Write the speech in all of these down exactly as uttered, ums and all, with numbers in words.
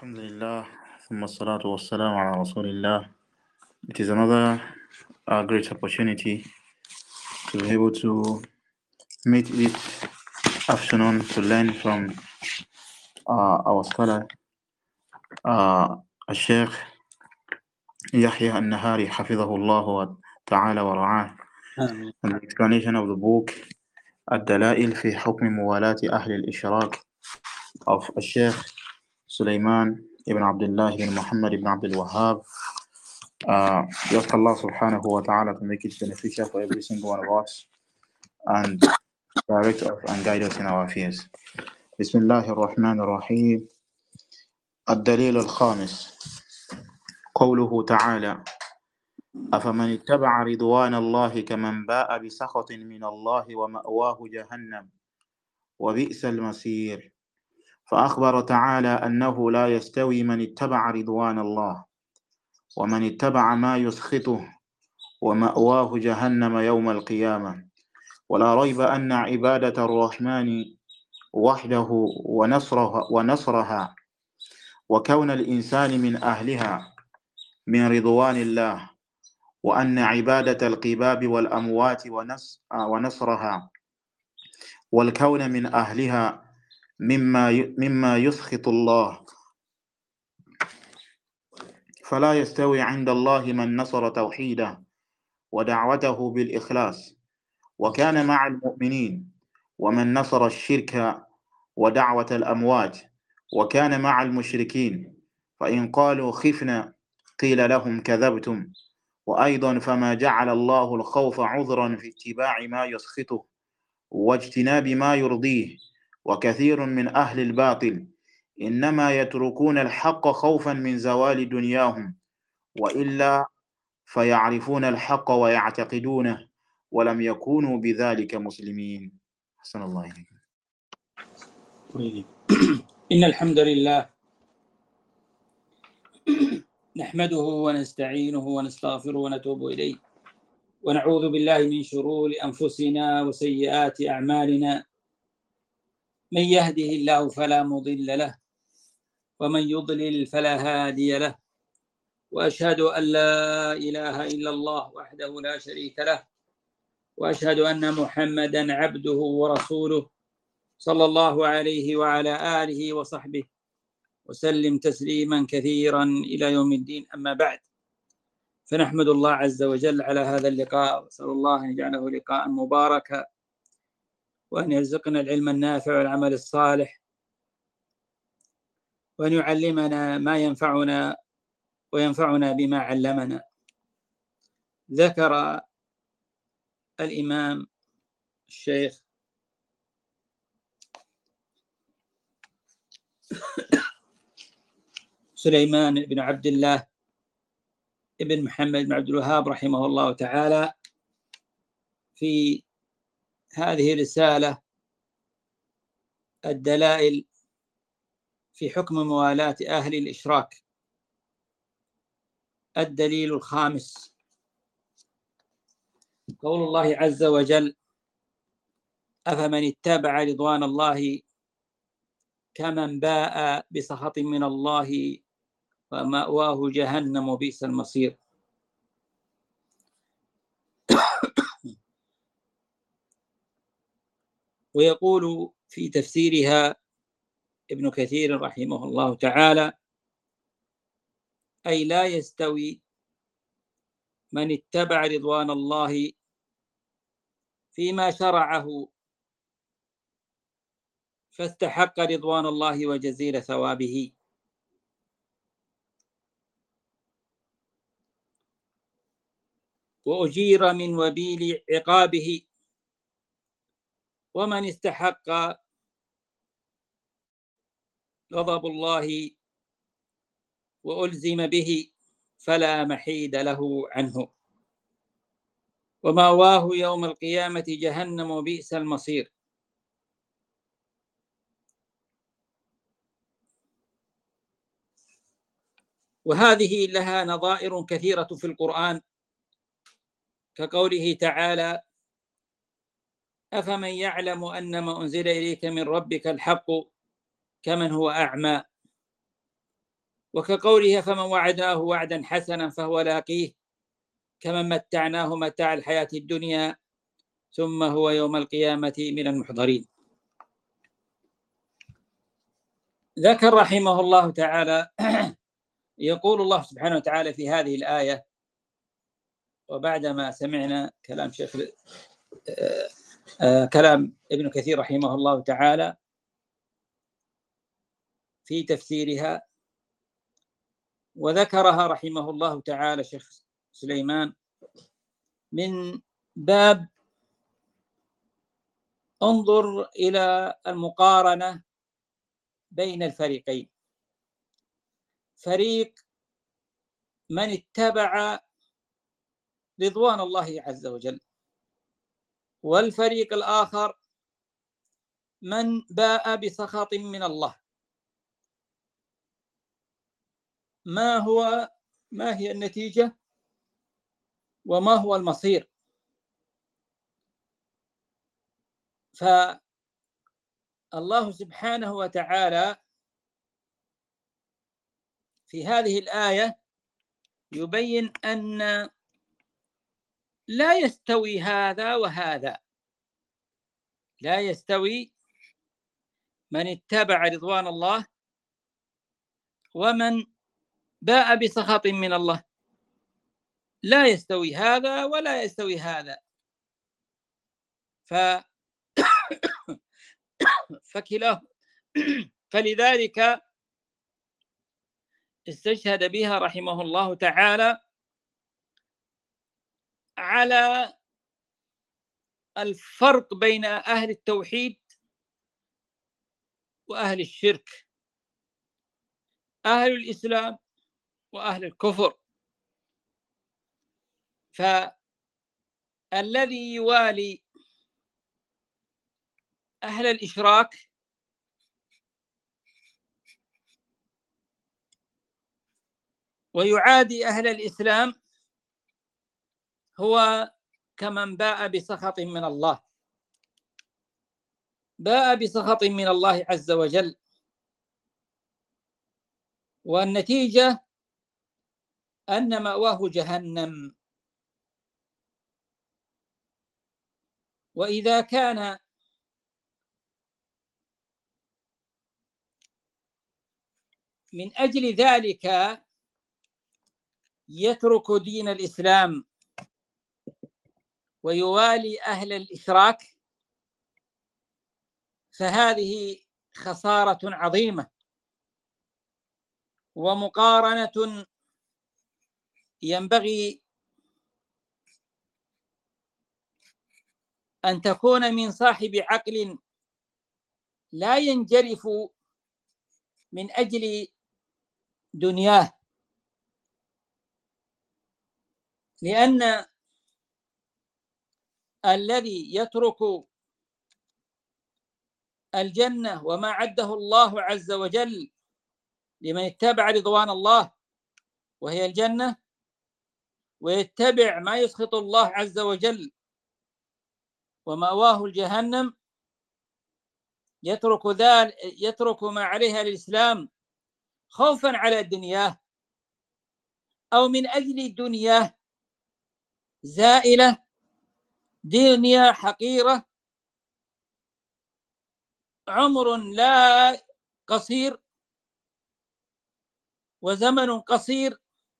Alhamdulillah, thumma salatu wassalamu ala Rasulillah. It is another uh, great opportunity to be able to meet each afternoon to learn from uh, our scholar, uh, Sheikh Yahya al-Nahari, hafidhahullah wa ta'ala wa ra'ah, and the explanation of the book Ad-Dalail fi Hukm Muwalati Ahli al-Ishraq of Sheikh Sulaiman ibn Abdullah ibn Muhammad ibn Abdul Wahhab. Uh, we ask Allah subhanahu wa ta'ala to make it beneficial for every single one of us and direct us and guide us in our affairs. Bismillah ar-Rahman ar-Rahim. الدليل الخامس قوله تعالى أفمن اتبع رضوان الله كمن باء بسخط من الله ومأواه جهنم وبئس المصير. فأخبر تعالى أنه لا يستوي من اتبع رضوان الله ومن اتبع ما يسخطه ومأواه جهنم يوم القيامة. ولا ريب أن عبادة الرحمن وحده ونصرها, ونصرها وكون الإنسان من أهلها من رضوان الله، وأن عبادة القباب والأموات ونصرها والكون من أهلها مما مما يسخط الله. فلا يستوي عند الله من نصر توحيده ودعوته بالإخلاص وكان مع المؤمنين، ومن نصر الشرك ودعوة الأموات وكان مع المشركين. فإن قالوا خفنا قيل لهم كذبتم. وأيضا فما جعل الله الخوف عذرا في اتباع ما يسخطه واجتناب ما يرضيه. وكثير من أهل الباطل إنما يتركون الحق خوفا من زوال دنياهم، وإلا فيعرفون الحق ويعتقدونه ولم يكونوا بذلك مسلمين. حسن الله إليكم. إن الحمد لله نحمده ونستعينه ونستغفره ونتوب إليه، ونعوذ بالله من شرور أنفسنا وسيئات أعمالنا. من يهده الله فلا مضل له ومن يضلل فلا هادي له، وأشهد أن لا إله إلا الله وحده لا شريك له، وأشهد أن محمدا عبده ورسوله صلى الله عليه وعلى آله وصحبه وسلم تسليما كثيرا إلى يوم الدين. أما بعد، فنحمد الله عز وجل على هذا اللقاء، وأسأل الله أن يجعله لقاء مباركا، وأن يرزقنا العلم النافع والعمل الصالح، وأن يعلمنا ما ينفعنا وينفعنا بما علمنا. ذكر الإمام الشيخ سليمان بن عبد الله ابن محمد بن عبد الوهاب رحمه الله تعالى في هذه الرسالة الدلائل في حكم موالاة أهل الإشراك. الدليل الخامس قول الله عز وجل: أفمن اتبع رضوان الله كمن باء بسخط من الله ومأواه جهنم وبئس المصير. ويقول في تفسيرها ابن كثير رحمه الله تعالى: أي لا يستوي من اتبع رضوان الله فيما شرعه فاستحق رضوان الله وجزيل ثوابه، وأجير من وبيل عقابه، ومن استحق غضب الله وألزم به فلا محيد له عنه، ومأواه يوم القيامة جهنم وبئس المصير. وهذه لها نظائر كثيرة في القرآن، كقوله تعالى: أفمن يعلم أنما أنزل إليك من ربك الحق كمن هو أعمى. وكقوله فمن وعدناه وعدا حسنا فهو لاقيه كمن متعناه متاع الحياة الدنيا ثم هو يوم القيامة من المحضرين. ذكر رحمه الله تعالى يقول الله سبحانه وتعالى في هذه الآية، وبعدما سمعنا كلام شيخ آه آه كلام ابن كثير رحمه الله تعالى في تفسيرها، وذكرها رحمه الله تعالى شيخ سليمان من باب انظر إلى المقارنة بين الفريقين، فريق من اتبع رضوان الله عز وجل، والفريق الآخر من باء بسخط من الله. ما هو ما هي النتيجة وما هو المصير؟ فالله سبحانه وتعالى في هذه الآية يبين أن لا يستوي هذا وهذا، لا يستوي من اتبع رضوان الله ومن باء بسخط من الله، لا يستوي هذا ولا يستوي هذا. ف فكلاه فلذلك استشهد بها رحمه الله تعالى على الفرق بين أهل التوحيد وأهل الشرك، أهل الإسلام وأهل الكفر. فالذي يوالي أهل الإشراك ويعادي أهل الإسلام هو كمن باء بسخط من الله، باء بسخط من الله عز وجل، والنتيجة أن مأواه جهنم. وإذا كان من أجل ذلك يترك دين الإسلام ويوالي أهل الإشراك فهذه خسارة عظيمة ومقارنة ينبغي أن تكون من صاحب عقل لا ينجرف من أجل دنياه، لأن الذي يترك الجنة وما عده الله عز وجل لمن اتبع رضوان الله وهي الجنة، ويتبع ما يسخط الله عز وجل ومأواه الجهنم، يترك ذلك يترك ما عليها الإسلام خوفا على دنياه أو من أجل دنياه زائلة، دنيا حقيرة، عمر لا قصير وزمن قصير.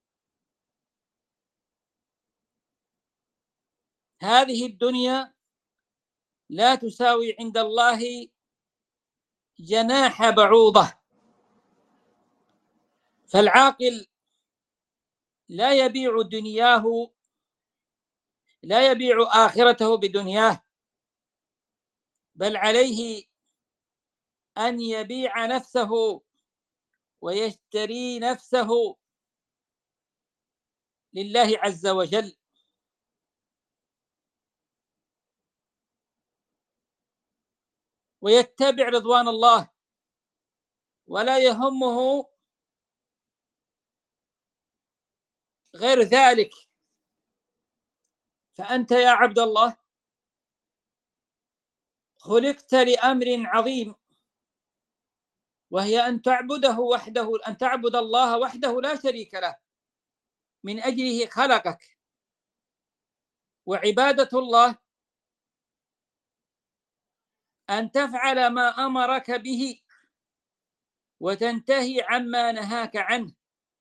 هذه الدنيا لا تساوي عند الله جناح بعوضة، فالعاقل لا يبيع دنياه لا يبيع آخرته بدنياه، بل عليه أن يبيع نفسه ويشتري نفسه لله عز وجل. ويتبع رضوان الله ولا يهمه غير ذلك. فأنت يا عبد الله خلقت لأمر عظيم، وهي أن تعبده وحده، أن تعبد الله وحده لا شريك له، من أجله خلقك. وعبادة الله أن تفعل ما أمرك به وتنتهي عما نهاك عنه.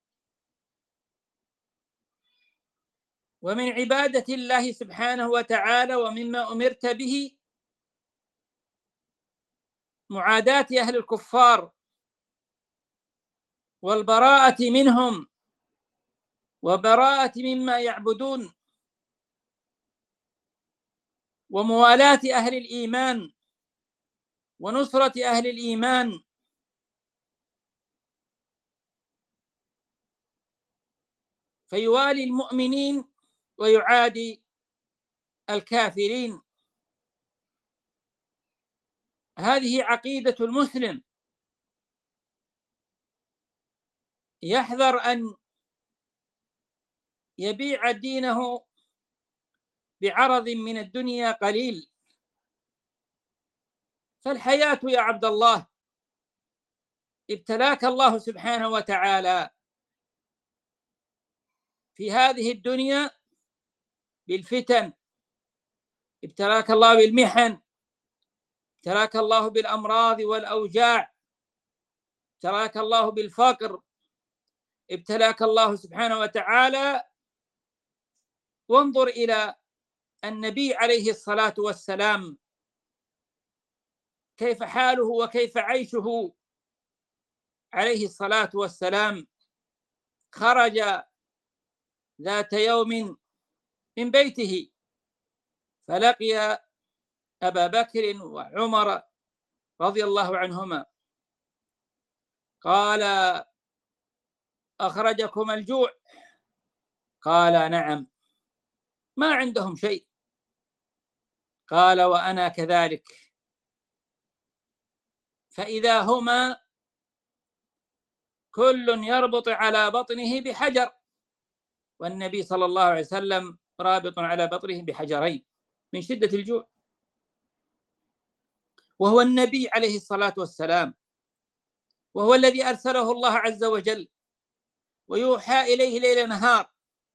ومن عبادة الله سبحانه وتعالى ومما أمرت به معاداة أهل الكفار والبراءة منهم وبراءة مما يعبدون، وموالاة أهل الإيمان ونصرة أهل الإيمان. فيوالي المؤمنين ويعادي الكافرين. هذه عقيدة المسلم، يحذر أن يبيع دينه بعرض من الدنيا قليل. فالحياة يا عبد الله ابتلاك الله سبحانه وتعالى في هذه الدنيا بالفتن، ابتلاك الله بالمحن، ابتلاك الله بالأمراض والأوجاع، ابتلاك الله بالفقر، ابتلاك الله سبحانه وتعالى. وانظر إلى النبي عليه الصلاة والسلام كيف حاله وكيف عيشه عليه الصلاة والسلام. خرج ذات يوم من بيته فلقي أبا بكر وعمر رضي الله عنهما، قال: أخرجكم الجوع؟ قال: نعم. ما عندهم شيء. قال: وأنا كذلك. فإذا هما كل يربط على بطنه بحجر، والنبي صلى الله عليه وسلم رابط على بطنه بحجرين من شدة الجوع، وهو النبي عليه الصلاة والسلام، وهو الذي أرسله الله عز وجل ويوحى إليه ليل نهار.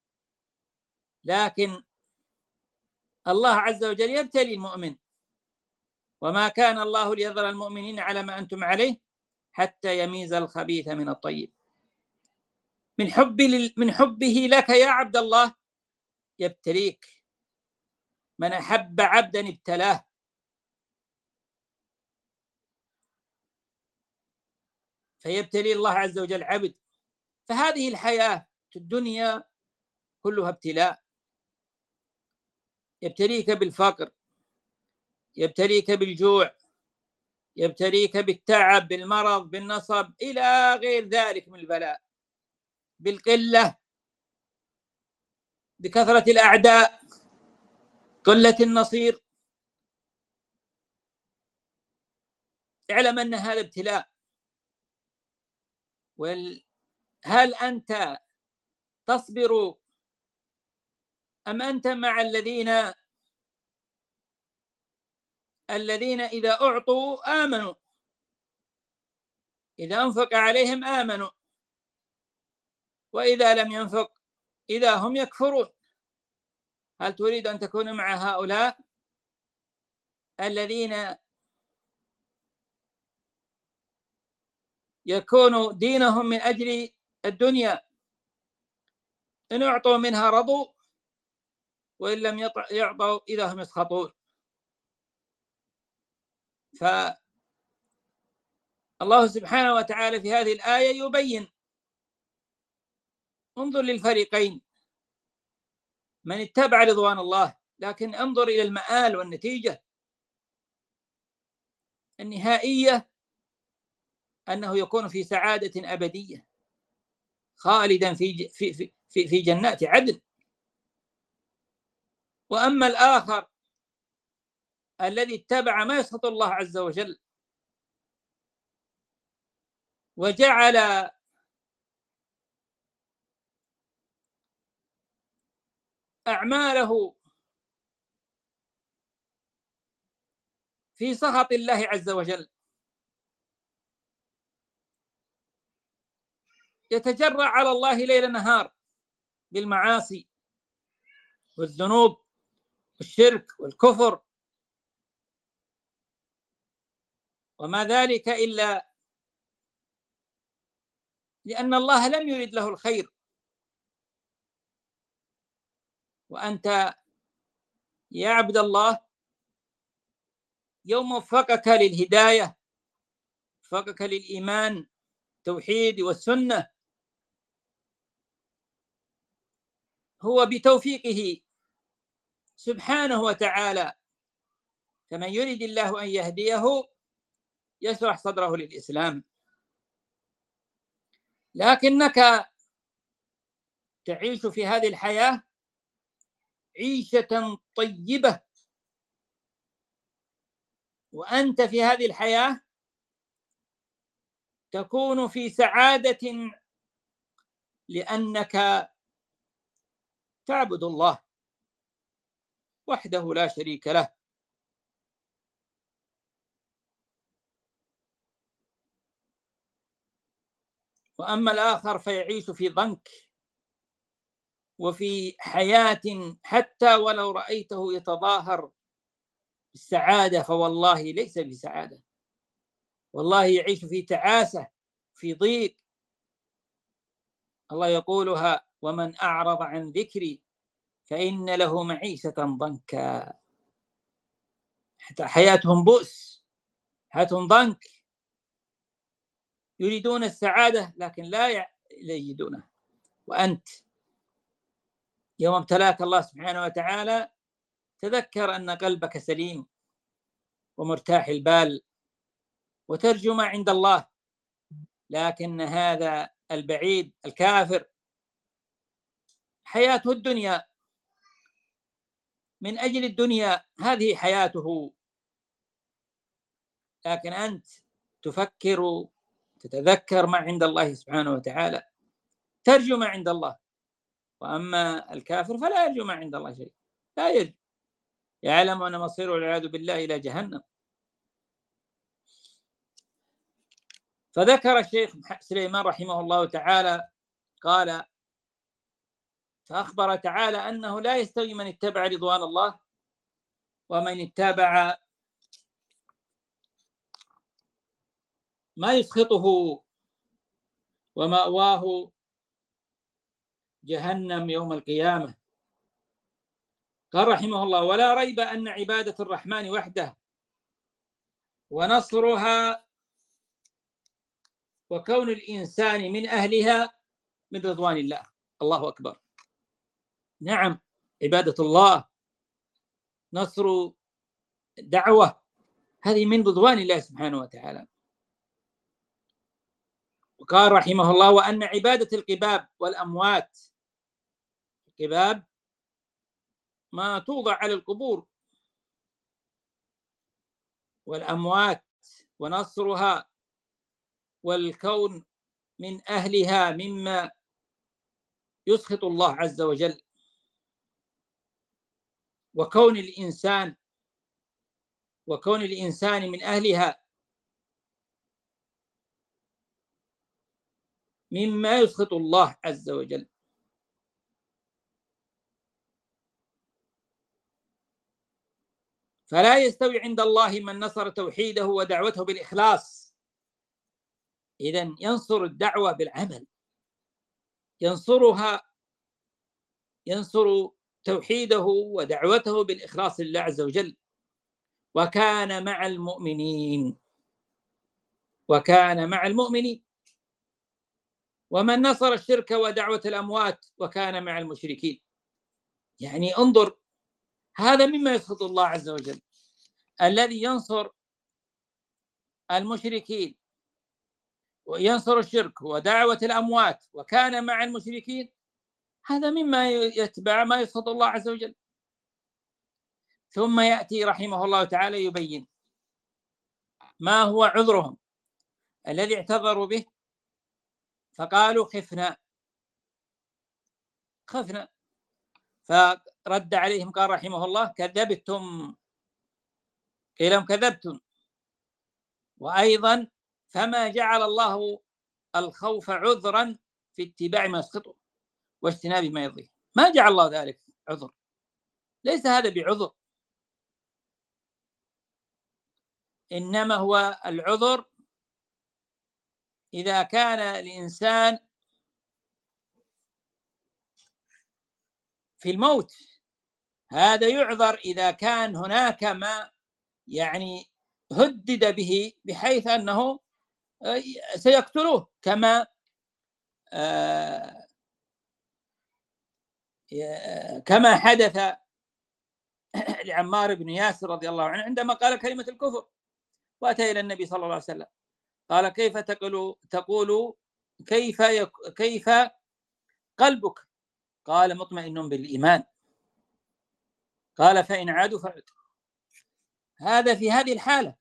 لكن الله عز وجل يبتلي المؤمن، وما كان الله ليذر المؤمنين على ما أنتم عليه حتى يميز الخبيث من الطيب. من حب من حبه لك يا عبد الله يبتليك. من أحب عبدا ابتلاه. فيبتلي الله عز وجل عبد. فهذه الحياة في الدنيا كلها ابتلاء. يبتليك بالفقر، يبتليك بالجوع، يبتليك بالتعب، بالمرض، بالنصب، إلى غير ذلك من البلاء، بالقلة، بكثرة الأعداء، قلة النصير. اعلم أن هذا ابتلاء. هل أنت تصبر أم أنت مع الذين الذين إذا أعطوا آمنوا، إذا أنفق عليهم آمنوا، وإذا لم ينفق إذا هم يكفرون؟ هل تريد أن تكون مع هؤلاء الذين يكون دينهم من أجل الدنيا، إن أعطوا منها رضوا وإن لم يعطوا إذا هم يسخطون؟ فالله سبحانه وتعالى في هذه الآية يبين. انظر للفريقين، من اتبع رضوان الله، لكن انظر إلى المآل والنتيجة النهائية، أنه يكون في سعادة أبدية خالدا في في في في جنات عدن. وأما الآخر الذي اتبع ما يسخط الله عز وجل وجعل أعماله في سخط الله عز وجل، يتجرأ على الله ليل نهار بالمعاصي والذنوب والشرك والكفر، وما ذلك إلا لأن الله لم يرد له الخير. وأنت يا عبد الله يوم وفقك للهداية، وفقك للإيمان التوحيد والسنة، هو بتوفيقه سبحانه وتعالى. فمن يريد الله أن يهديه يشرح صدره للإسلام، لكنك تعيش في هذه الحياة عيشة طيبة، وأنت في هذه الحياة تكون في سعادة لأنك تعبد الله وحده لا شريك له. وأما الآخر فيعيش في ضنك وفي حياة حتى ولو رأيته يتظاهر بالسعادة فوالله ليس بسعادة، والله يعيش في تعاسة في ضيق. الله يقولها: ومن أعرض عن ذكري فإن له معيشة ضنكا. حتى حياتهم بؤس، حياتهم ضنك، يريدون السعادة لكن لا يجدونها. وأنت يوم ابتلاك الله سبحانه وتعالى تذكر أن قلبك سليم ومرتاح البال وترجو ما عند الله، لكن هذا البعيد الكافر حياته الدنيا، من أجل الدنيا هذه حياته، لكن أنت تفكر تتذكر ما عند الله سبحانه وتعالى، ترجو ما عند الله. وأما الكافر فلا يرجو ما عند الله شيء، لا يرجو، يعلم أن مصيره والعياذ بالله إلى جهنم. فذكر الشيخ سليمان رحمه الله تعالى قال: فأخبر تعالى أنه لا يستوي من اتبع رضوان الله ومن اتبع ما يسخطه ومأواه جهنم يوم القيامة. قال رحمه الله: ولا ريب أن عبادة الرحمن وحده ونصرها وكون الإنسان من أهلها من رضوان الله. الله أكبر. نعم، عبادة الله، نصر دعوة، هذه من رضوان الله سبحانه وتعالى. وقال رحمه الله: وأن عبادة القباب والأموات، القباب ما توضع على القبور، والأموات ونصرها والكون من أهلها مما يسخط الله عز وجل، وكون الإنسان وكون الإنسان من أهلها مما يسخط الله عز وجل. فلا يستوي عند الله من نصر توحيده ودعوته بالإخلاص. إذن ينصر الدعوة بالعمل، ينصرها ينصر توحيده ودعوته بالإخلاص لله عز وجل. وكان مع المؤمنين وكان مع المؤمنين ومن نصر الشرك ودعوة الأموات وكان مع المشركين. يعني انظر، هذا مما يسخط الله عز وجل، الذي ينصر المشركين وينصر الشرك ودعوة الأموات وكان مع المشركين، هذا مما يتبع ما يسخط الله عز وجل. ثم يأتي رحمه الله تعالى يبين ما هو عذرهم الذي اعتذروا به، فقالوا خفنا خفنا فرد عليهم قال رحمه الله: كذبتم، قيل لهم كذبتم. وأيضا: فما جعل الله الخوف عذرا في اتباع ما يسخطه واجتناب ما يرضيه. ما جعل الله ذلك عذر، ليس هذا بعذر، إنما هو العذر إذا كان الإنسان في الموت، هذا يعذر إذا كان هناك ما يعني هدد به بحيث أنه سيقتله، كما كما حدث لعمار بن ياسر رضي الله عنه عندما قال كلمة الكفر وأتى إلى النبي صلى الله عليه وسلم قال كيف تقول تقول كيف يك كيف قلبك؟ قال مطمئن بالإيمان. قال فإن عادوا فعد. هذا في هذه الحالة،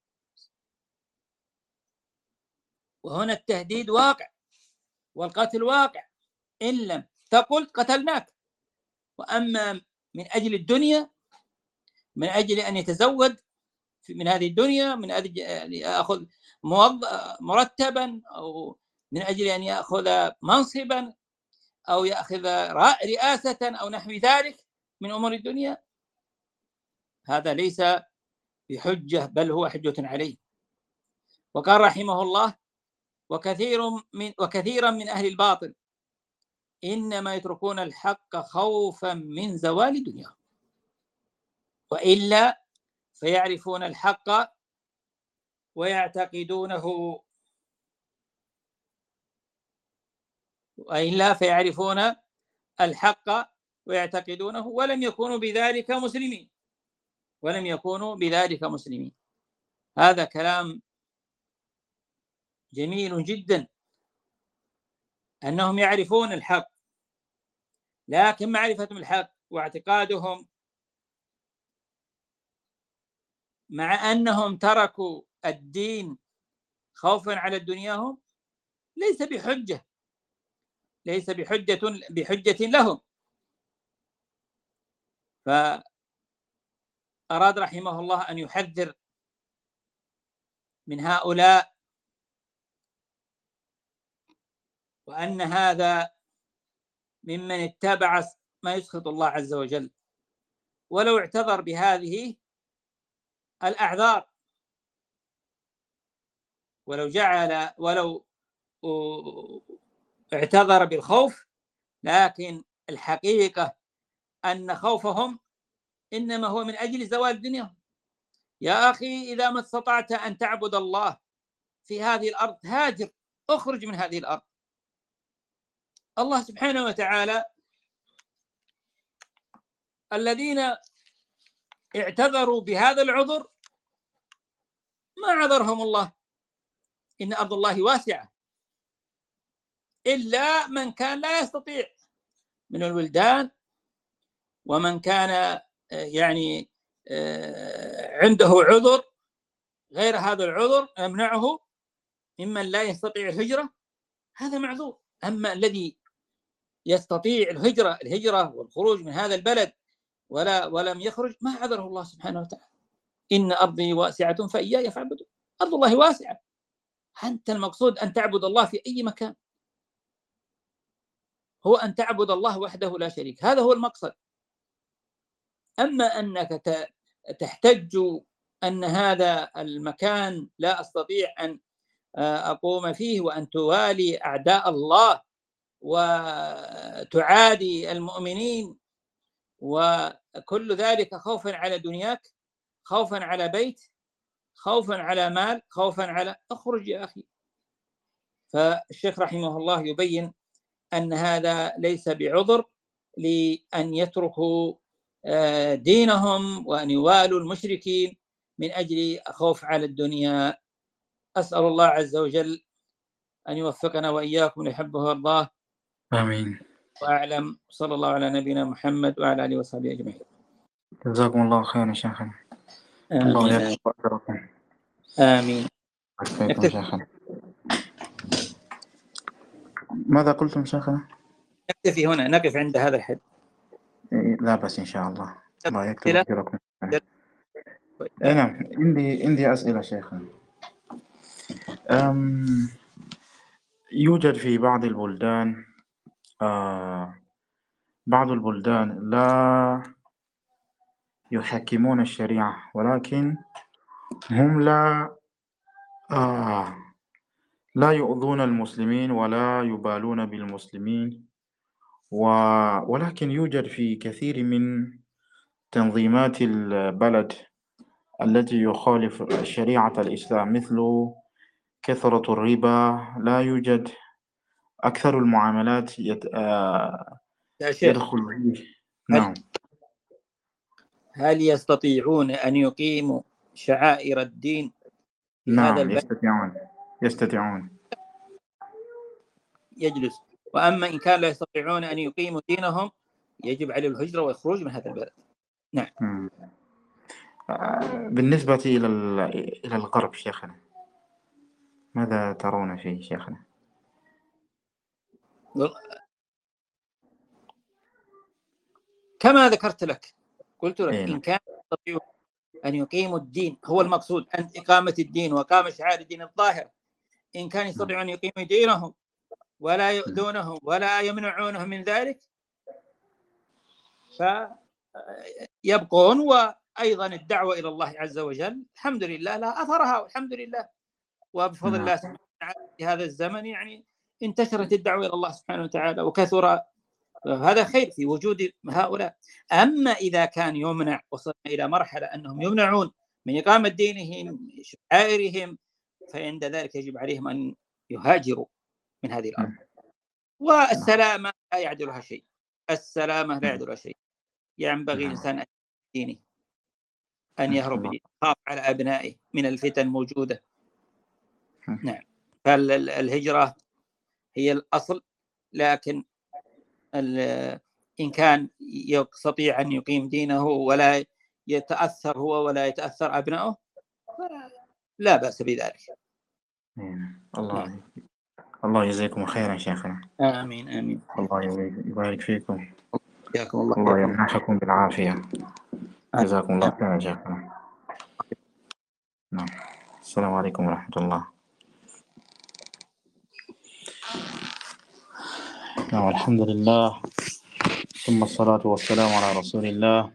وهنا التهديد واقع والقتل واقع، إن لم تقل قتلناك. وأما من أجل الدنيا، من أجل أن يتزود من هذه الدنيا، من أجل أن يأخذ مرتبا، أو من أجل أن يأخذ منصبا، أو يأخذ رئاسة أو نحو ذلك من أمور الدنيا، هذا ليس بحجة، بل هو حجة عليه. وقال رحمه الله وكثير من وكثيرا من أهل الباطل إنما يتركون الحق خوفا من زوال دنياهم، وإلا فيعرفون الحق ويعتقدونه وإلا فيعرفون الحق ويعتقدونه ولم يكونوا بذلك مسلمين ولم يكونوا بذلك مسلمين. هذا كلام جميل جدا، أنهم يعرفون الحق، لكن معرفتهم الحق واعتقادهم مع أنهم تركوا الدين خوفا على دنياهم ليس بحجة ليس بحجة بحجة لهم. فأراد رحمه الله أن يحذر من هؤلاء، وأن هذا ممن اتبع ما يسخط الله عز وجل، ولو اعتذر بهذه الأعذار، ولو جعل ولو اعتذر بالخوف، لكن الحقيقة أن خوفهم إنما هو من أجل زوال الدنيا. يا أخي إذا ما استطعت أن تعبد الله في هذه الأرض هاجر، اخرج من هذه الأرض. الله سبحانه وتعالى الذين اعتذروا بهذا العذر ما عذرهم الله، إن أرض الله واسعة، إلا من كان لا يستطيع من الولدان، ومن كان يعني عنده عذر غير هذا العذر يمنعه ممن لا يستطيع الهجرة، هذا معذور. أما الذي يستطيع الهجرة الهجرة والخروج من هذا البلد ولا ولم يخرج، ما عذره الله سبحانه وتعالى. إن أرضي واسعة فإياي فاعبدون. أرض الله واسعة، أنت المقصود أن تعبد الله في أي مكان، هو أن تعبد الله وحده لا شريك، هذا هو المقصد. أما أنك تحتج أن هذا المكان لا أستطيع أن أقوم فيه، وأن توالي أعداء الله وتعادي المؤمنين، وكل ذلك خوفا على دنياك، خوفا على بيت، خوفا على مال، خوفا على اخرج يا أخي. فالشيخ رحمه الله يبين أن هذا ليس بعذر لأن يتركوا دينهم وأن يوالوا المشركين من أجل خوف على الدنيا. أسأل الله عز وجل أن يوفقنا وإياكم لحبه ويرضاه. آمين. وأعلم. صلى الله على نبينا محمد وعلى آله وصحبه أجمعين. جزاكم الله خيرا شيخنا. الله يحفظكم. آمين. أشكركم شيخنا. ماذا قلتم شيخنا؟ نكتفي هنا، نقف عند هذا الحد. لا بس إن شاء الله. الله يكتب أجركم. نعم، عندي عندي أسئلة شيخنا. أم يوجد في بعض البلدان آه بعض البلدان لا يحكمون الشريعة، ولكن هم لا آه لا يؤذون المسلمين ولا يبالون بالمسلمين، و ولكن يوجد في كثير من تنظيمات البلد التي يخالف شريعة الإسلام، مثل كثرة الربا. لا يوجد أكثر المعاملات يت... آه يا شيخ، يدخل فيه. هل نعم. هل يستطيعون أن يقيموا شعائر الدين في هذا نعم، البلد؟ يستطيعون يستطيعون يجلس. وأما إن كان لا يستطيعون أن يقيموا دينهم يجب عليه الهجرة والخروج من هذا البلد. نعم. مم. آه، بالنسبة إلى ال... إلى الغرب شيخنا، ماذا ترون فيه شيخنا؟ كما ذكرت لك، قلت لك إيه إن نعم. كان يستطيعون أن يقيموا الدين، هو المقصود أن إقامة الدين وإقامة شعائر الدين الظاهرة، إن كان يستطيعون أن يقيموا دينهم ولا يؤذونهم ولا يمنعونهم من ذلك فيبقون. وأيضا الدعوة إلى الله عز وجل الحمد لله لا أثرها، والحمد لله وبفضل الله سبحانه وتعالى في هذا الزمن يعني انتشرت الدعوة إلى الله سبحانه وتعالى وكثر هذا خير في وجود هؤلاء. أما إذا كان يمنع، وصلنا إلى مرحلة أنهم يمنعون من إقامة دينهم شعائرهم، فعند ذلك يجب عليهم أن يهاجروا من هذه الأرض. والسلامة لا يعدلها شيء، السلامة لا يعدلها شيء. ينبغي الإنسان أن دينه، أن يهرب بدينه، يخاف على أبنائه من الفتن الموجودة. نعم. فالهجرة هي الأصل، لكن إن كان يستطيع أن يقيم دينه ولا يتأثر هو ولا يتأثر أبنائه لا بأس بذلك. الله نعم. الله يجزيكم خيرا شيخنا. آمين آمين. الله يبارك فيكم. حياكم الله. الله يمنحكم بالعافية. جزاكم الله خيرا شيخنا. نعم. السلام عليكم ورحمة الله. نعم، الحمد لله، ثم الصلاة والسلام على رسول الله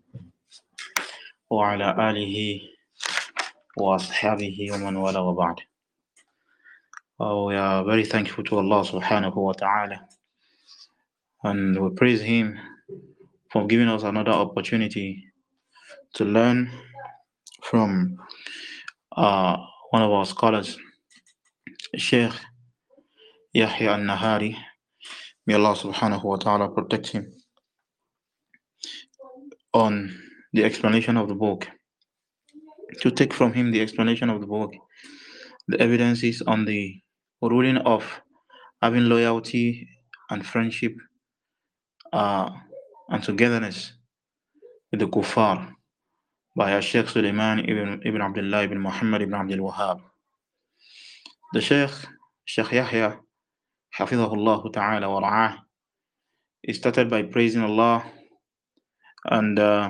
وعلى آله وأصحابه ومن والاه وبعد. Oh, we are very thankful to Allah subhanahu wa ta'ala, and we praise Him for giving us another opportunity to learn from uh, one of our scholars, Sheikh Yahya al-Nahari. May Allah subhanahu wa ta'ala protect him, on the explanation of the book, to take from him the explanation of the book, the evidences on the ruling of having loyalty and friendship uh, and togetherness with the kuffar by Sheikh Sulaiman ibn, ibn Abdullah ibn Muhammad ibn Abdul Wahhab. The Sheikh, Sheikh Yahya, Hafidhahullah ta'ala wa ra'ah, he started by praising Allah and uh,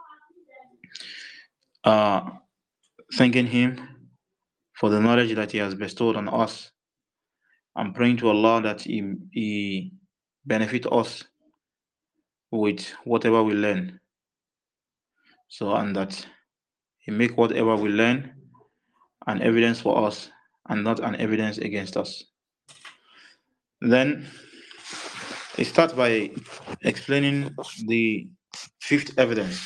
uh, thanking Him for the knowledge that He has bestowed on us, and praying to Allah that He, he benefit us with whatever we learn. So, and that He make whatever we learn an evidence for us and not an evidence against us. Then he starts by explaining the fifth evidence.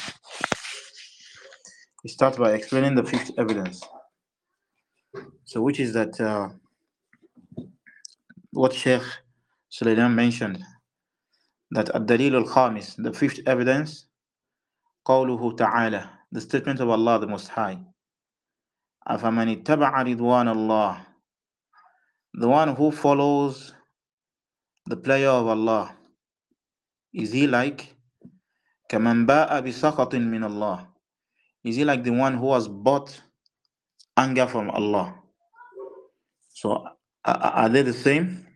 He starts by explaining the fifth evidence. So, which is that uh, what Sheikh Sulaiman mentioned, that ad-dalil al-khamis, the fifth evidence, qawluhu ta'ala, the statement of Allah the Most High, أَفَمَنِ اتَّبَعَ رِضْوَانَ اللَّهِ, the one who follows the pleasure of Allah, is he like كَمَنْ بَاءَ بِسَخَطٍ مِّنَ اللَّهِ, is he like the one who has bought anger from Allah? So are they the same?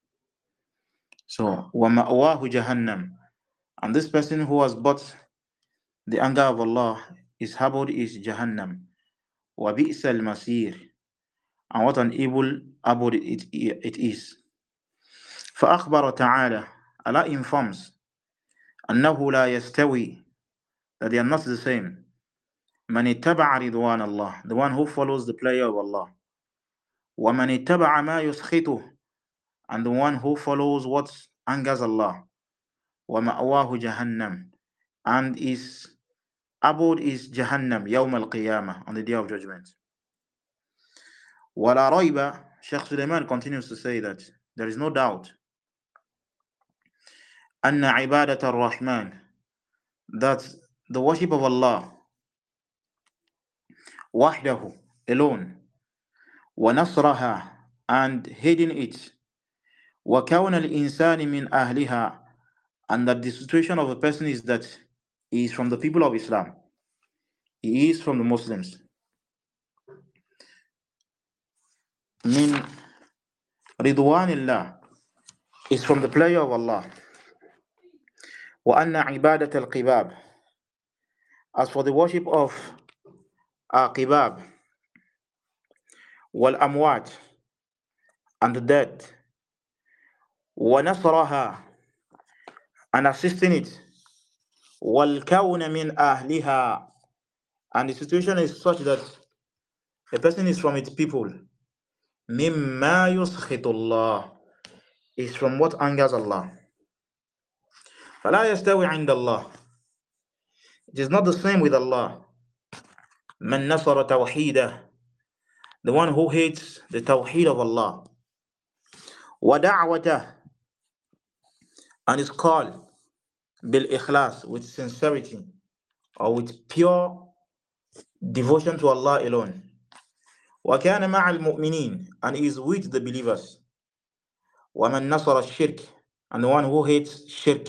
So وَمَأْوَاهُ جَهَنَّمْ, and this person who has bought the anger of Allah, his abode is Jahannam. وَبِئْسَ الْمَصِيرُ, and what an evil abode it, it is. فأخبر تعالى, Allah informs, أنه لا يستوي, that they are not the same. من اتبع رضوان الله, the one who follows the pleasure of Allah. ومن اتبع ما يسخطه, and the one who follows what angers Allah. ومأواه جهنم, and his abode is Jahannam يوم القيامة, on the day of judgment. ولا ريب, Shaykh Sulaiman continues to say that there is no doubt أن عبادة الرحمن, that the worship of Allah وحده, alone, ونصرها, and heeding it, وكون الإنسان من أهلها, and that the situation of a person is that he is from the people of Islam, he is from the Muslims. من رضوان الله is from the pleasure of Allah. وأن عبادة القباب, as for the worship of uh, qibab, والأموات, and the dead, ونصرها, and assisting it, والكون من أهلها, and the situation is such that a person is from its people, مما يسخط الله, is from what angers Allah. فلا يستوي عند الله, it is not the same with Allah. من نصر توحيده, the one who hates the tawheed of Allah. ودعوته, and is called بالإخلاص, with sincerity or with pure devotion to Allah alone. وكان مع المؤمنين, and is with the believers. ومن نصر الشرك, and the one who hates shirk.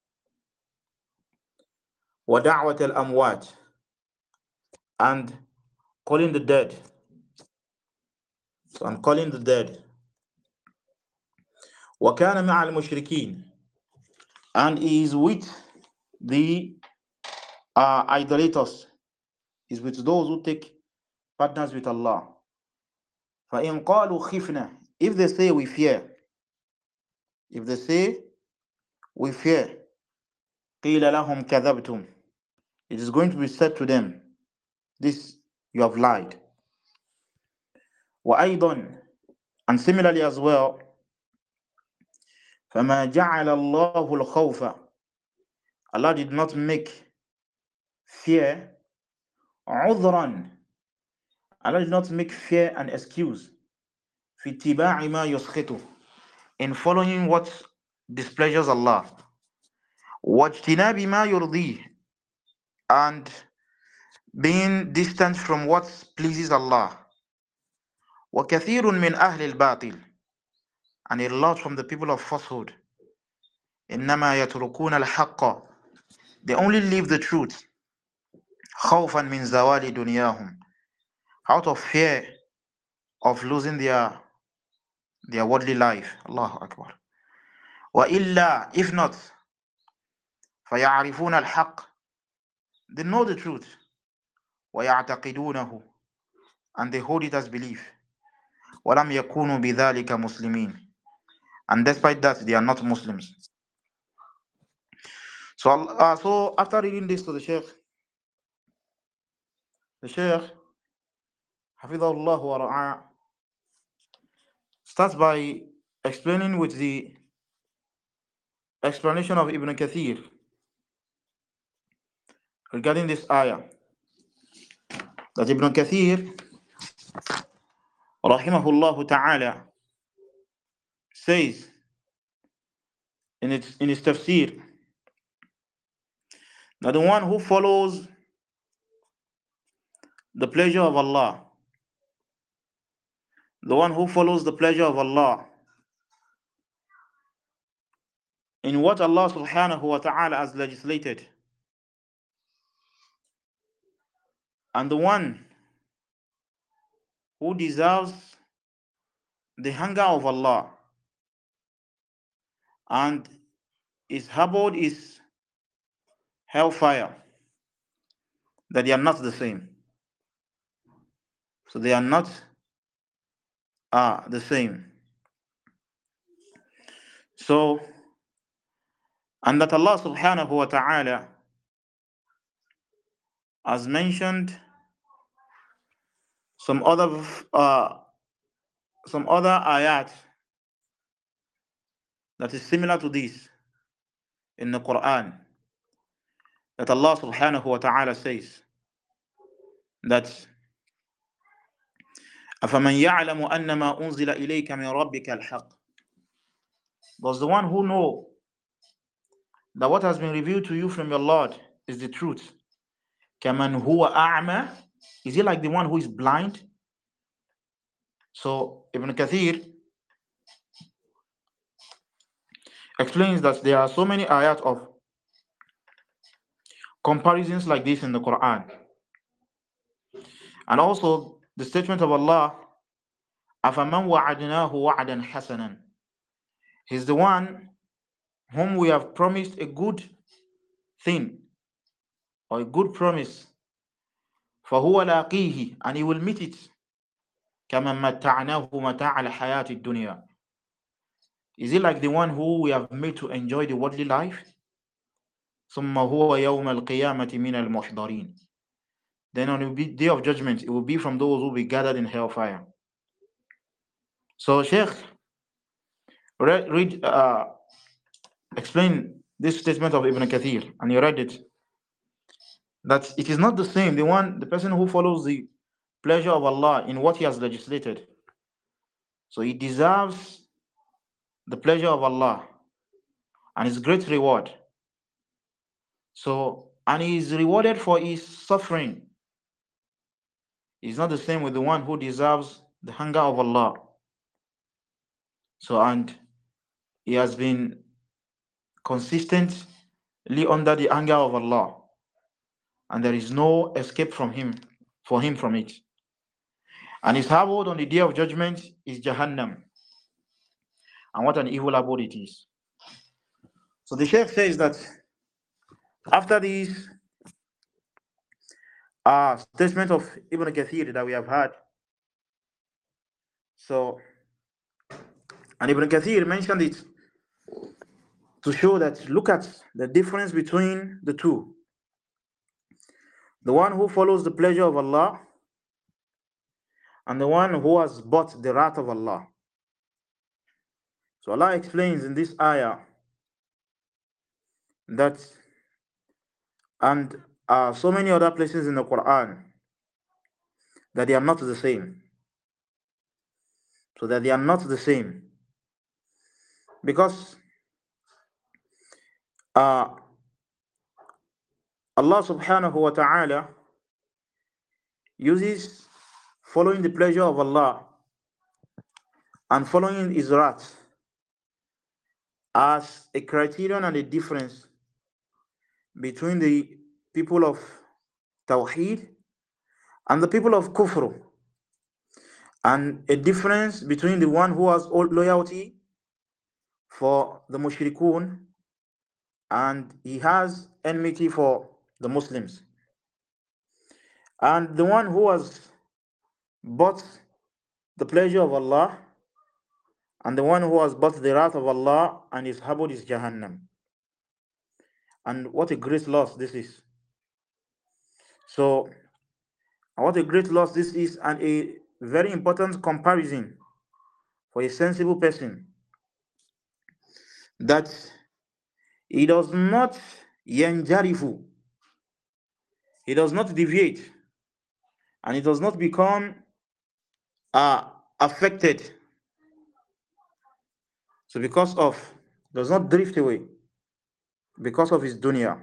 ودعوة الأموات, and calling the dead. So I'm calling the dead. وكان مع المشركين, and he is with the uh, idolaters, is with those who take partners with Allah. فإن قالوا خفنا, if they say we fear, if they say we fear, قيل لهم كذبتم, it is going to be said to them, this you have lied. وأيضا, and similarly as well, فما جعل الله الخوف, Allah did not make fear عذرا, Allah did not make fear an excuse, في اتباع ما يسخطه, in following what displeases Allah, واجتناب ما يرضيه, and being distant from what pleases Allah. وكثير من أهل الباطل, and a lot from the people of falsehood, إنما يتركون الحق, they only leave the truth, خوفا من زوال دنياهم, out of fear of losing their their worldly life. Allahu Akbar. وإلا, if not, فيعرفون الحق, they know the truth, ويعتقدونه, and they hold it as belief, ولم يكونوا بذلك مسلمين, and despite that they are not Muslims. So, uh, so after reading this to the Shaykh, the Shaykh, Hafidhahullah wa Ra'a, starts by explaining with the explanation of Ibn Kathir regarding this ayah, that Ibn Kathir rahimahullah ta'ala says in its in his tafsir that the one who follows the pleasure of Allah, the one who follows the pleasure of Allah in what Allah subhanahu wa ta'ala has legislated, and the one who deserves the hunger of Allah, and his abode is hellfire, that they are not the same. So they are not are the same. So, and that Allah subhanahu wa ta'ala has mentioned some other uh, some other ayat that is similar to this in the Quran, that Allah subhanahu wa ta'ala says that أَفَمَنْ يَعْلَمُ أَنَّمَا أُنزِلَ إِلَيْكَ مِنْ رَبِّكَ الْحَقِّ. Does the one who know that what has been revealed to you from your Lord is the truth, كَمَنْ هُوَ أَعْمَى, is he like the one who is blind? So Ibn Kathir explains that there are so many ayat of comparisons like this in the Quran. And also the statement of Allah, أَفَمَنْ وَعَدْنَاهُ وَعْدًا حَسَنًا, he's the one whom we have promised a good thing or a good promise, فَهُوَ لَاقِيهِ, and he will meet it, كَمَنْ مَتَّعْنَاهُ مَتَاعَ الْحَيَاةِ الدُّنْيَا, is he like the one who we have made to enjoy the worldly life? ثُمَّ هُوَ يَوْمَ الْقِيَامَةِ مِنَ الْمُحْضَرِينَ, then on the day of judgment it will be from those who will be gathered in hellfire. So Sheikh read, read uh, explain this statement of Ibn Kathir, and he read it, that it is not the same, the one the person who follows the pleasure of Allah in what he has legislated, so he deserves the pleasure of Allah and his great reward. So, and he is rewarded for his suffering. It's not the same with the one who deserves the hunger of Allah. So, and he has been consistently under the anger of Allah, and there is no escape from him for him from it. And his abode on the day of judgment is Jahannam. And what an evil abode it is. So the Shaykh says that after this uh, statement of Ibn Kathir that we have had, so, and Ibn Kathir mentioned it to show that look at the difference between the two. The one who follows the pleasure of Allah and the one who has bought the wrath of Allah. So Allah explains in this ayah that, and uh, so many other places in the Quran, that they are not the same. So that they are not the same. Because uh, Allah subhanahu wa ta'ala uses following the pleasure of Allah and following his wrath as a criterion and a difference between the people of Tawheed and the people of Kufr, and a difference between the one who has loyalty for the Mushrikun and he has enmity for the Muslims, and the one who has bought the pleasure of Allah and the one who has bought the wrath of Allah, and his abode is Jahannam. And what a great loss this is. So, what a great loss this is, and a very important comparison for a sensible person, that he does not yanjarifu, he does not deviate, and he does not become uh, affected. So because of, does not drift away because of his dunya.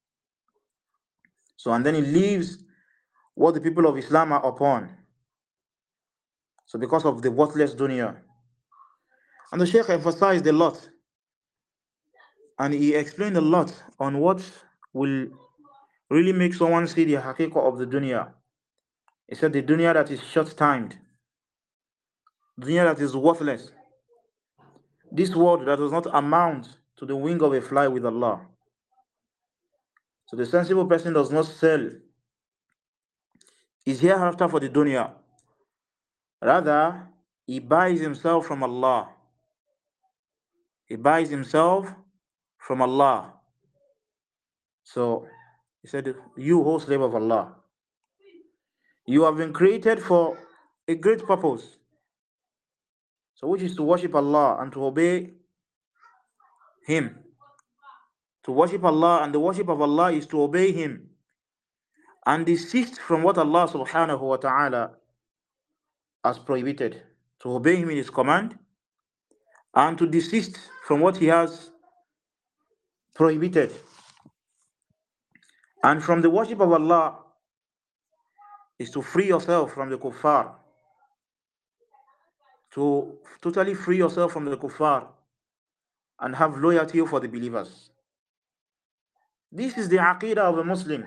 So, and then he leaves what the people of Islam are upon. So because of the worthless dunya. And the Shaykh emphasized a lot, and he explained a lot on what will really make someone see the haqiqah of the dunya. He said the dunya that is short-timed, dunya that is worthless, this world that does not amount to the wing of a fly with Allah. So the sensible person does not sell his hereafter for the dunya. Rather, he buys himself from Allah. He buys himself from Allah. So he said, you, O slave of Allah, you have been created for a great purpose. So which is to worship Allah and to obey Him. To worship Allah, and the worship of Allah is to obey Him and desist from what Allah subhanahu wa ta'ala has prohibited. To obey Him in His command and to desist from what He has prohibited. And from the worship of Allah is to free yourself from the kuffar. To totally free yourself from the kuffar and have loyalty for the believers. This is the aqidah of a Muslim.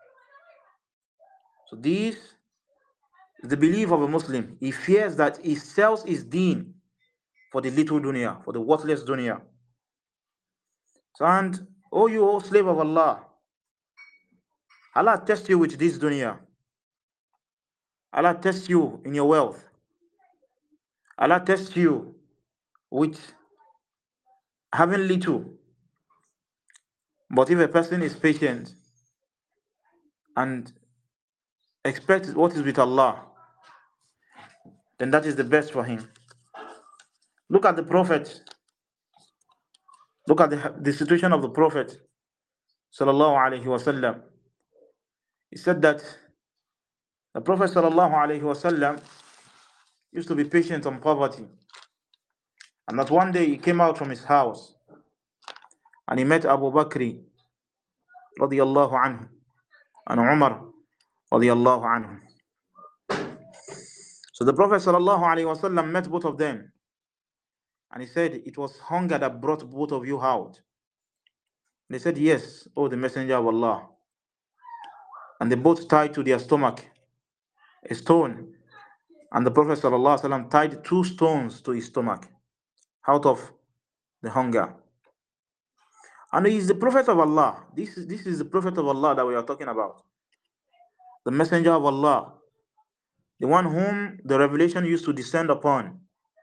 So this is the belief of a Muslim. He fears that he sells his deen for the little dunya, for the worthless dunya. So, and oh you, O slave of Allah, Allah tests you with this dunya. Allah tests you in your wealth. Allah tests you with having little. But if a person is patient and expects what is with Allah, then that is the best for him. Look at the Prophet. Look at the, the situation of the Prophet sallallahu alaihi wasallam. He said that the Prophet sallallahu alaihi wasallam used to be patient on poverty, and that one day he came out from his house and he met Abu Bakr radiyallahu anhu and Umar radiyallahu anhu. So the Prophet sallallahu alaihi wasallam met both of them, and he said, it was hunger that brought both of you out. They said, yes, oh the Messenger of Allah. And they both tied to their stomach a stone, and the Prophet sallallahu alaihi wasallam tied two stones to his stomach out of the hunger. And he is the Prophet of Allah. This is, this is the Prophet of Allah that we are talking about. The Messenger of Allah, the one whom the revelation used to descend upon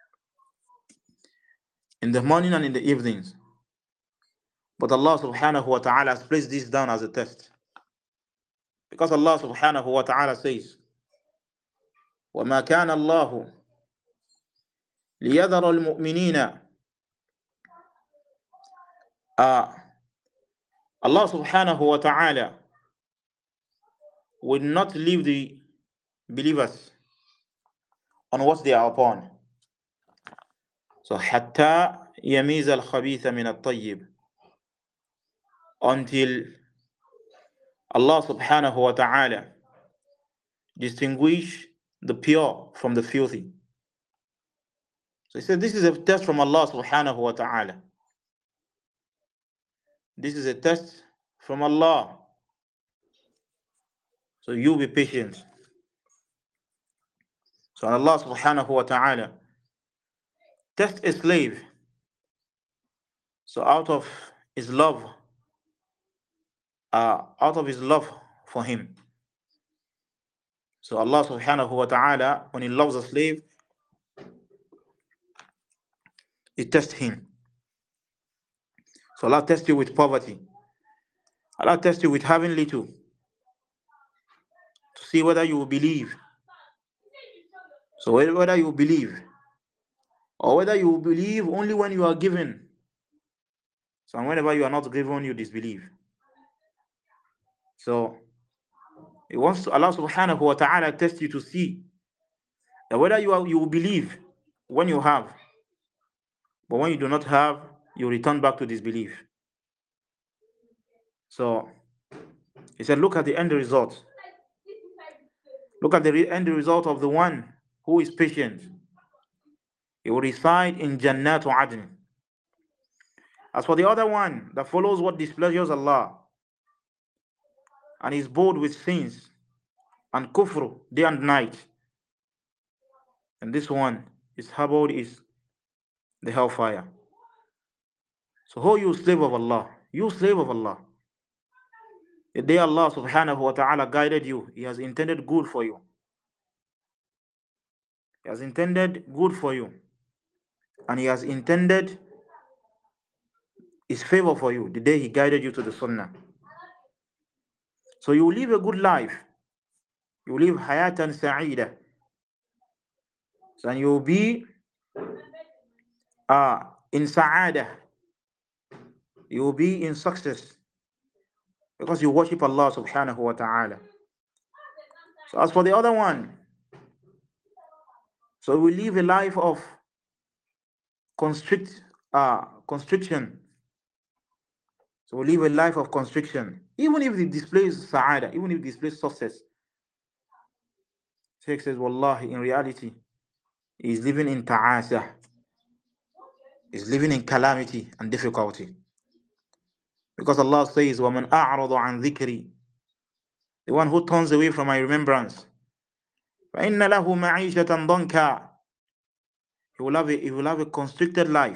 in the morning and in the evenings. But Allah subhanahu wa ta'ala has placed this down as a test. Because Allah subhanahu wa ta'ala says, وَمَا كَانَ اللَّهُ لِيَذَرَ الْمُؤْمِنِينَ uh, Allah subhanahu wa ta'ala will not leave the believers on what they are upon. So حَتَّى يَمِيزَ الْخَبِيثَ مِنَ الطَّيِّبِ, until Allah subhanahu wa ta'ala distinguish the pure from the filthy. So he said this is a test from Allah subhanahu wa ta'ala. This is a test from Allah. So you be patient. So Allah subhanahu wa ta'ala test a slave. So out of his love, uh, out of his love for him. So Allah subhanahu wa ta'ala, when He loves a slave, He tests him. So Allah tests you with poverty. Allah tests you with having little, to see whether you will believe. So whether you will believe, or whether you will believe only when you are given. So whenever you are not given, you disbelieve. So He wants to, Allah subhanahu wa ta'ala test you to see that whether you are, you will believe when you have, but when you do not have, you return back to disbelief. So He said, look at the end result. Look at the re- end result of the one who is patient. He will reside in Jannatu Adn. As for the other one that follows what displeases Allah and is bold with sins and kufr day and night, and this one, his abode is the hellfire. So, oh, you slave of Allah, you slave of Allah, the day Allah subhanahu wa ta'ala guided you, He has intended good for you. He has intended good for you, and He has intended His favor for you the day He guided you to the Sunnah. So you will live a good life. You will live hayatan sa'ida. So, and you will be uh, in sa'ada. You will be in success because you worship Allah subhanahu wa ta'ala. So as for the other one, so we live a life of constrict, uh, constriction. So we live a life of constriction, even if it displays sa'ada, even if it displays success. Sheikh says, Wallahi, in reality, he is living in ta'asa. Is living in calamity and difficulty. Because Allah says, وَمَنْ أَعْرَضَ عَنْ ذِكْرِي, the one who turns away from my remembrance, فَإِنَّ لَهُ مَعِيشَةً ضَنْكًا, he will have a, he will have a constricted life.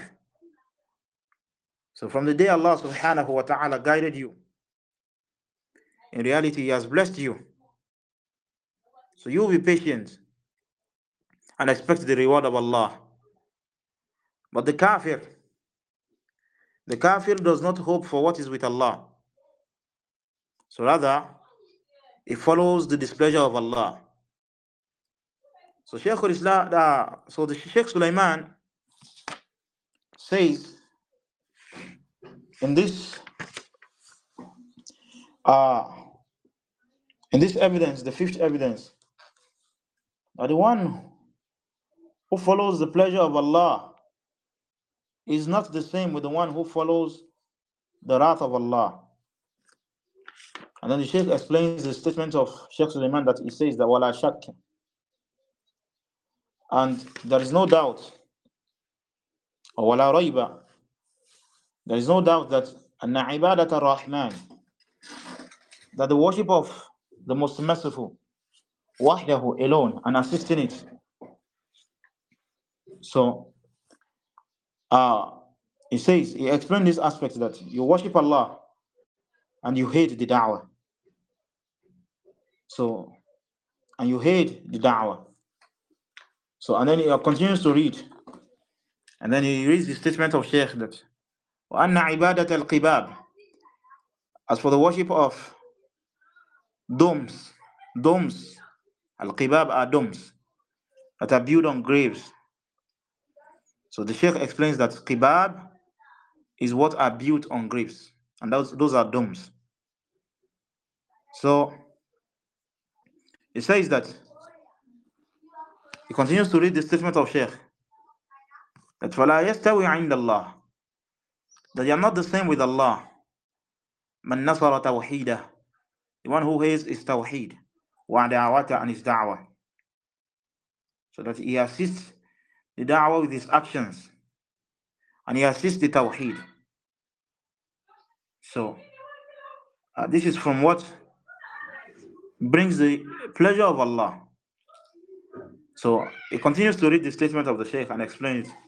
So from the day Allah subhanahu wa ta'ala guided you, in reality He has blessed you. So you will be patient and expect the reward of Allah. But the kafir, the kafir does not hope for what is with Allah. So rather, he follows the displeasure of Allah. So Shaykh al-Islam, uh, so the Shaykh Sulaiman says in this uh, in this evidence, the fifth evidence, that the one who follows the pleasure of Allah is not the same with the one who follows the wrath of Allah. And then the Shaykh explains the statement of Shaykh Sulaiman that he says that wala shak, and there is no doubt, or wala rayba, there is no doubt that anna ibadat ar-Rahman, that the worship of the Most Merciful, wahdahu, alone, and assisting it. So uh, he says, he explained this aspect that you worship Allah and you hate the da'wah. So, and you hate the da'wah. So, and then he continues to read. And then he reads the statement of Shaykh that وَأَنَّ عِبَادَةَ الْقِبَابِ, as for the worship of domes, domes, al-qibab are domes that are built on graves. So the Shaykh explains that qibab is what are built on graves, and those, those are domes. So he says that, he continues to read the statement of Shaykh that فَلَا يَسْتَوِي عِنْدَ اللَّهِ, that they are not the same with Allah. مَنْ نَصَرَ تَوْحِيدَهُ, the one who hates is tawheed, وَعَدَعَوَةَ, and his da'wah, so that he assists the da'wah with his actions, and he assists the tawheed. So uh, this is from what brings the pleasure of Allah. So he continues to read the statement of the Shaykh and explain it.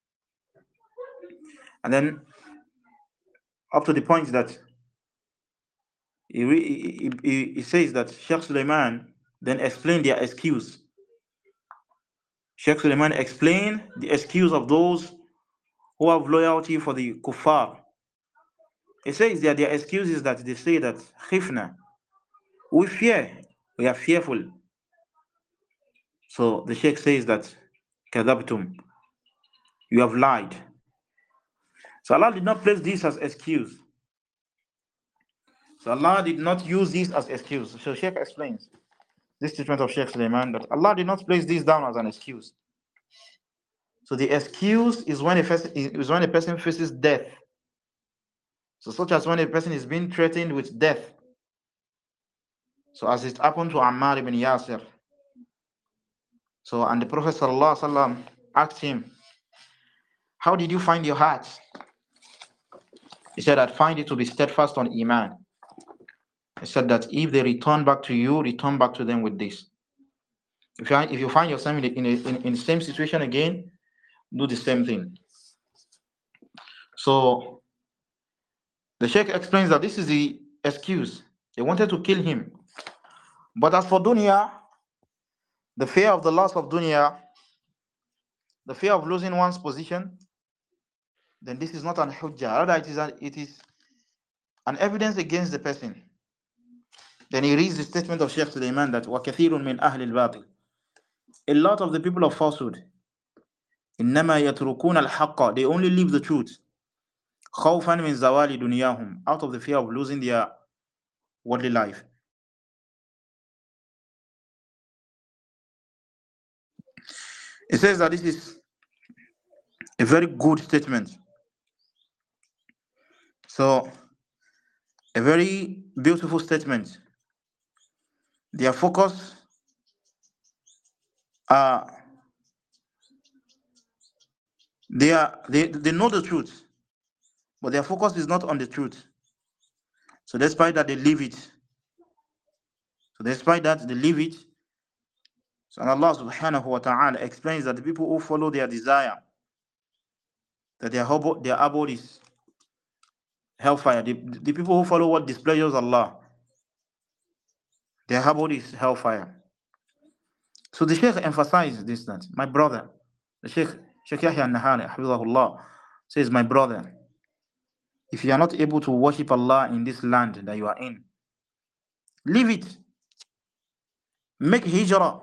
And then up to the point that he, he, he, he says that Shaykh Sulaiman then explained their excuse. Shaykh Sulaiman explained the excuse of those who have loyalty for the kuffar. He says that their excuse is that they say that khifna, we fear, we are fearful. So the Shaykh says that kadabtum, you have lied. So Allah did not place this as excuse. So Allah did not use this as excuse. So Shaykh explains this statement of Shaykh Sulaiman that Allah did not place this down as an excuse. So the excuse is when a person is when a person faces death. So such as when a person is being threatened with death. So as it happened to Ammar ibn Yasir. So and the Prophet sallallahu alaihi wasallam asked him, how did you find your heart? He said, I'd find it to be steadfast on Iman. He said that if they return back to you, return back to them with this. If you, if you find yourself in, a, in, a, in, in the same situation again, do the same thing. So the Sheikh explains that this is the excuse. They wanted to kill him. But as for dunya, the fear of the loss of dunya the fear of losing one's position, then this is not an hujjah. Rather, it is, a, it is an evidence against the person. Then he reads the statement of Shaykh Sulaiman that وَكَثِيرٌ مِنْ أَهْلِ الْبَاطِلِ, a lot of the people of falsehood, إِنَّمَا يَتْرُكُونَ الْحَقَّ, they only leave the truth, خَوْفًا مِنْ زَوَالِ دُنْيَاهُمْ, out of the fear of losing their worldly life. It says that this is a very good statement. So, a very beautiful statement. Their focus uh, they are they, they know the truth, but their focus is not on the truth. So despite that, they leave it. So despite that, they leave it. So Allah subhanahu wa ta'ala explains that the people who follow their desire, that their abode, their abode is hellfire. The, the people who follow what displeases Allah, their abode is hellfire. So the Shaykh emphasizes this, that my brother, the Shaykh, Shaykh Yahya al-Nahari, hafizahullah, says, my brother, if you are not able to worship Allah in this land that you are in, leave it. Make hijrah.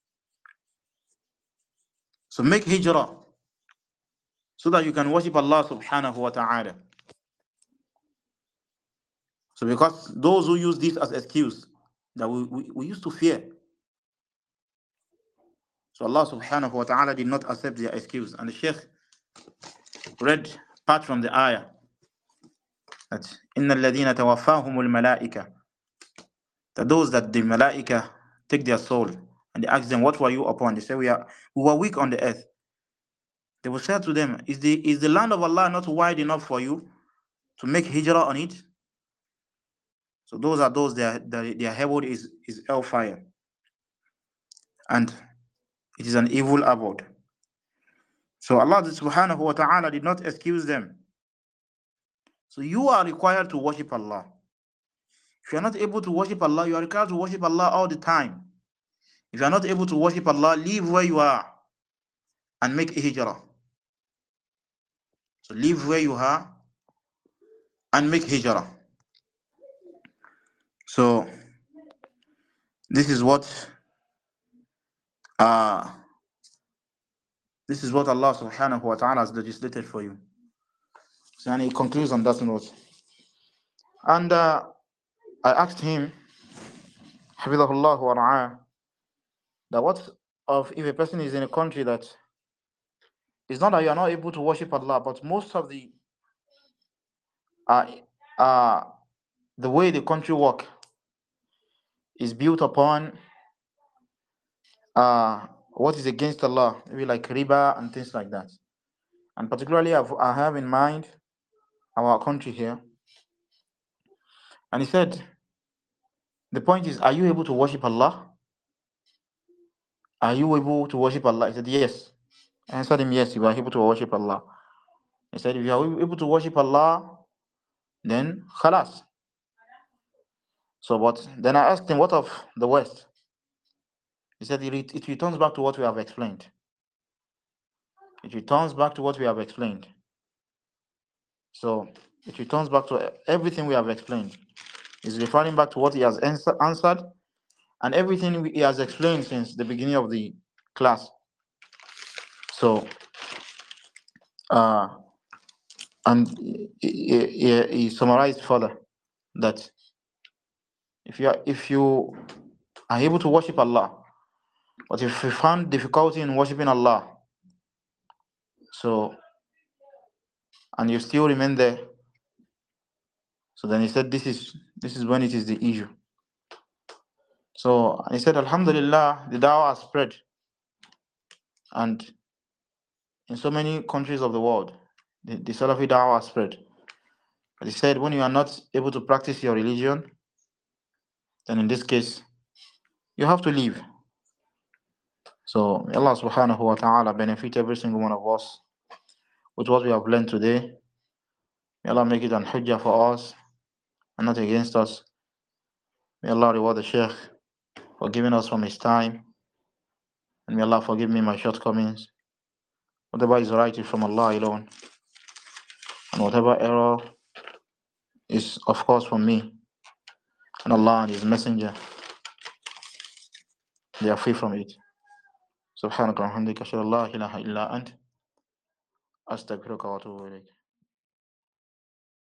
So make hijrah so that you can worship Allah subhanahu wa ta'ala. So because those who use this as excuse, that we, we, we used to fear. So Allah subhanahu wa ta'ala did not accept their excuse. And the Shaykh read part from the ayah that إِنَّ الَّذِينَ تَوَفَّاهُمُ الْمَلَائِكَةِ, that those that the malaika take their soul and they ask them, what were you upon? They say, we are we were weak on the earth. They will say to them, is the is the land of Allah not wide enough for you to make hijrah on it? So those are those their their, their abode is, is hellfire. And it is an evil abode. So Allah subhanahu wa ta'ala did not excuse them. So you are required to worship Allah. If you are not able to worship Allah, you are required to worship Allah all the time. If you are not able to worship Allah, leave where you are and make a hijrah. So leave where you are and make hijrah. So this is what uh this is what Allah subhanahu wa ta'ala has legislated for you. So and he concludes on that note. And uh, I asked him, Hafidhahullah wa ra'ah, that what of if a person is in a country that it's not that you are not able to worship Allah, but most of the uh, uh the way the country work is built upon uh what is against Allah, maybe like riba and things like that. And particularly I've, I have in mind our country here. And he said, the point is, are you able to worship Allah? Are you able to worship Allah? He said, yes. I answered him, yes, you are able to worship Allah. He said, if you are able to worship Allah, then khalas. So, but then I asked him, what of the West? He said, it, it returns back to what we have explained. It returns back to what we have explained. So, it returns back to everything we have explained. He's referring back to what he has answer, answered and everything he has explained since the beginning of the class. So, uh, and he, he, he summarized further that if you are, if you are able to worship Allah, but if you found difficulty in worshiping Allah, so and you still remain there, so then he said this is this is when it is the issue. So he said, Alhamdulillah, the dawah has spread, and in so many countries of the world, the, the Salafi dawah has spread. But he said, when you are not able to practice your religion, then in this case, you have to leave. So may Allah subhanahu wa ta'ala benefit every single one of us with what we have learned today. May Allah make it an hujjah for us and not against us. May Allah reward the Shaykh for giving us from his time. And may Allah forgive me my shortcomings. Whatever is right is from Allah alone. And whatever error is, of course, from me. And Allah and His Messenger, they are free from it. سبحانك وبحمدك أشهد أن لا إله إلا أنت أستغفرك وأتوب إليك.